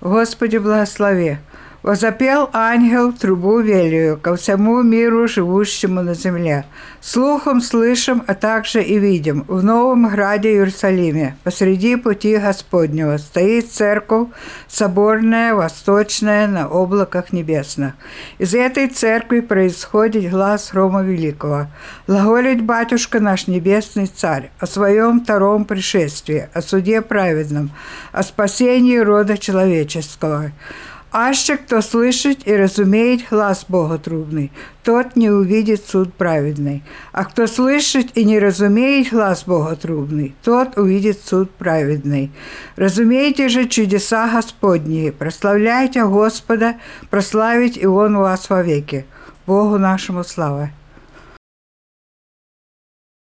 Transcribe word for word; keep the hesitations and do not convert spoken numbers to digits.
Господи, благослови. Возопел ангел трубу велию ко всему миру, живущему на земле. Слухом слышим, а также и видим, в Новом Граде Иерусалиме, посреди пути Господнего, стоит церковь соборная, восточная, на облаках небесных. Из этой церкви происходит глас грома великого. Глаголит батюшка наш небесный царь о своем втором пришествии, о суде праведном, о спасении рода человеческого. Аще кто слышит и разумеет глас боготрубный, тот не увидит суд праведный. А кто слышит и не разумеет глас боготрубный, тот увидит суд праведный. Разумейте же чудеса Господние, прославляйте Господа, прославить и Он вас вовеки. Богу нашему слава.